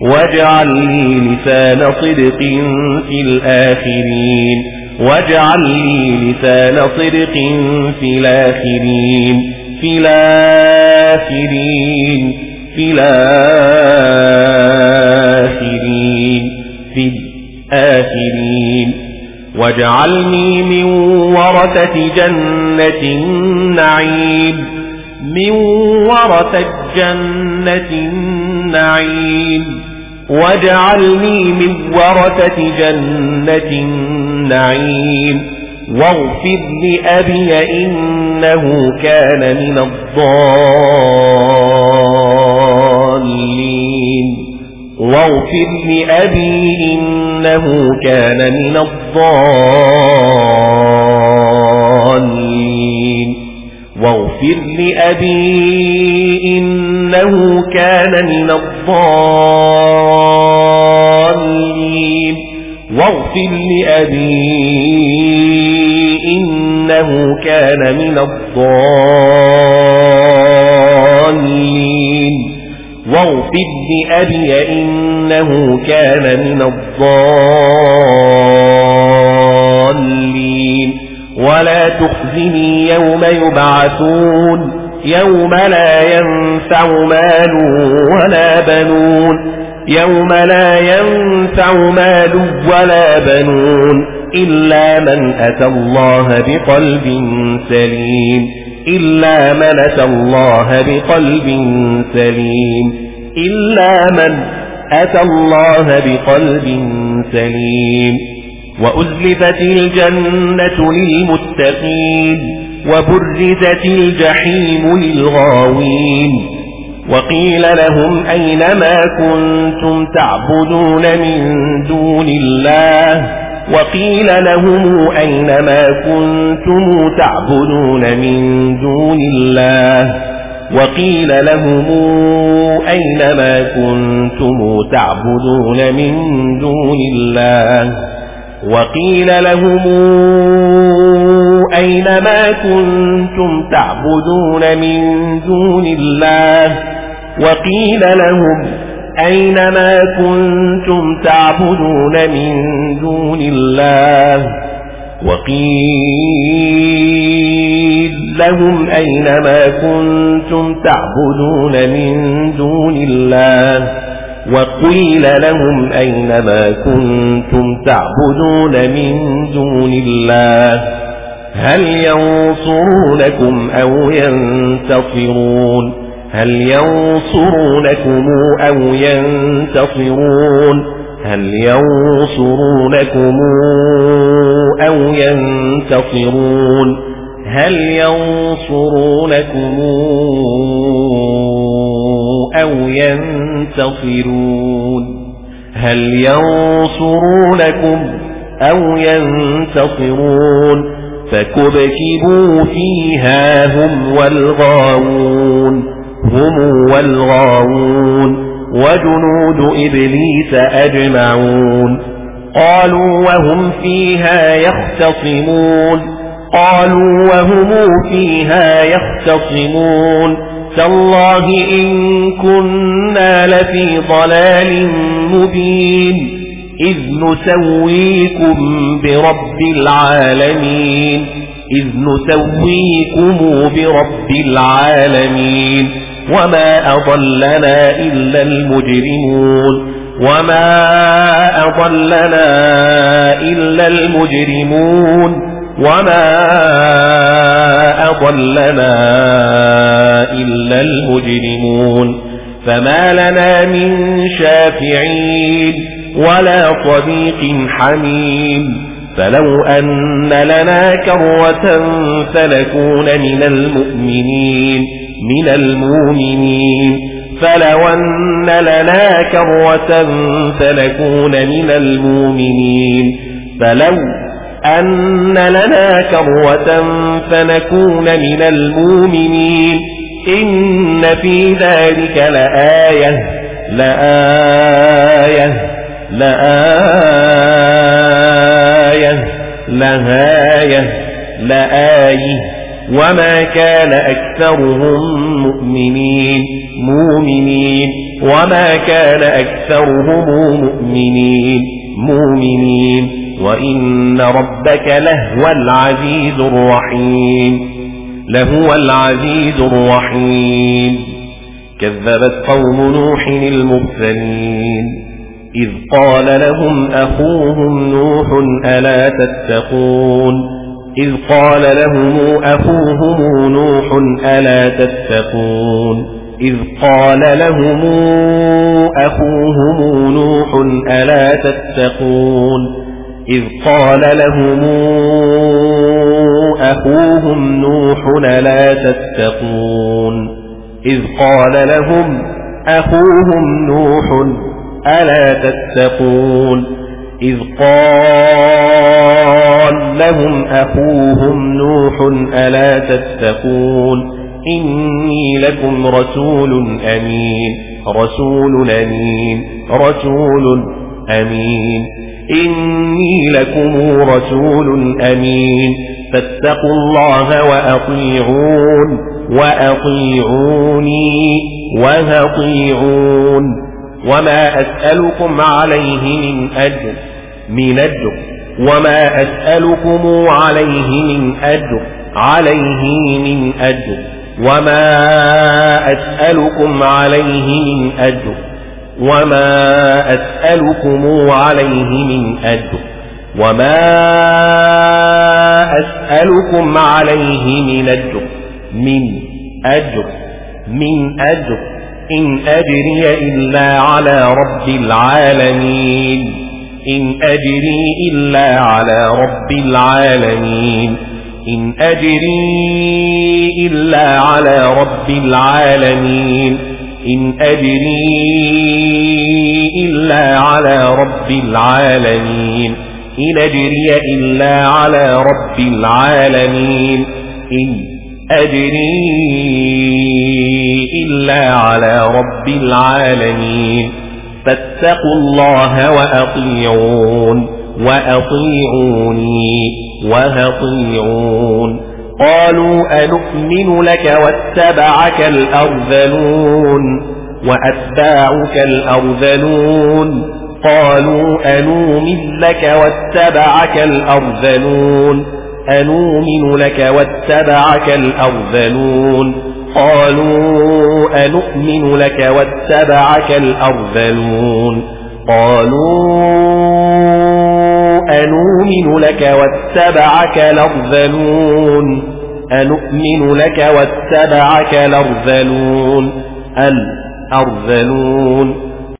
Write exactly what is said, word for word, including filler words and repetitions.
واجعل لي لسان صدق في الآخرين واجعل لي لسان صدق في الآخرين في الآخرين في الآخرين في الآخرين واجعلني من ورثة جنة النعيم من ورثة جنة النعيم واجعلني من ورثة جنة النعيم واغفر لأبي إنه كان من الضالين واغفر لأبي إنه كان من الضالين واغفر لأبي إنه كان من الضالين واغفر لأبي إنه كان من الضالين واغفر لأبي إنه كان من الضالين ولا تخزني يوم يبعثون يوم لا ينفع مال ولا بنون يوم لا ينفع مال ولا بنون إلا من أتى الله بقلب سليم إلا من أتى الله بقلب سليم إلا من أتى الله بقلب سليم وأزلفت الجنة للمتقين وبرزت الجحيم للغاوين وقيل لهم أين ما كنتم تعبدون من دون الله وقيل لهم أين ما كنتم تعبدون من دون الله وقيل لهم أين ما كنتم تعبدون من دون الله وقيل لهم أين ما كنتم تعبدون من دون الله وقيل لهم أين ما كنتم تعبدون من دون الله وقيل لهم أين ما كنتم تعبدون من دون الله وقيل لهم أين ما كنتم تعبدون من دون الله هل ينصرونكم أو ينتصرون هل ينصرونكم أو ينتصرون هل ينصرونكم أو ينتصرون هل ينصرونكم أو ينتصرون هل ينصرونكم أو ينتصرون فكبكبوا فيها هم والغاوون هم والغاوون وجنود إبليس أجمعون قالوا وهم فيها يختصمون قالوا وهم فيها يختصمون تالله إن كنا لفي ضلال مبين إذ نسويكم برب العالمين إذ نسويكم برب العالمين وما أضلنا إلا المجرمون وما أضلنا إلا المجرمون وما أضلنا إلا المجرمون فما لنا من شافعين ولا صديق حميم فلو أن لنا كرة فنكون من المؤمنين من المؤمنين فلو أن لنا كرة فنكون من المؤمنين فلو أن لنا كرة فنكون من المؤمنين إن في ذلك لآية لآية لآية لهاية لآية وما كان أكثرهم مؤمنين مؤمنين وما كان أكثرهم مؤمنين مؤمنين وإن ربك لهو العزيز الرحيم لهو العزيز الرحيم. كذبت قوم نوح المرسلين إذ قال لهم أخوهم نوح ألا تتقون إذ قال لهم أخوهم نوح ألا تتقون إذ قال لهم أخوهم نوح ألا تتقون إذ قال لهم أخوهم نوح ألا تتقون إذ قال لهم أخوهم نوح ألا تتقون إذ قال لهم أخوهم نوح ألا تتقون إني لكم رسول أمين رسول أمين رسول أمين إني لكم رسول أمين فاتقوا الله وأطيعون وأطيعوني وأطيعون وما أسألكم عليه من أجر من أجر وما أسألكم عليه من أجر عليه من أجر وما أسألكم عليه من أجر وما أسألكم عليه من أجر وما أسألكم عليه من أجر من أجر من أجر إن أجري إلا على رب العالمين إن أجري إلا على رب العالمين إن أجري إلا على رب العالمين إن أجري إلا على رب العالمين إن أجري إلا على رب العالمين إن أجري إلا على رب العالمين فاتقوا الله وأطيعون وأطيعوني وأطيعون قالوا أنؤمن لك واتبعك الأرذلون وأتباعك الأرذلون قالوا أنؤمن لك واتبعك الأرذلون أنؤمن لك واتبعك الأرذلون قالوا أنؤمن لك واتبعك الأرذلون قالوا أنؤمن لك واتبعك الأرذلون أنؤمن لك واتبعك الأرذلون الأرذلون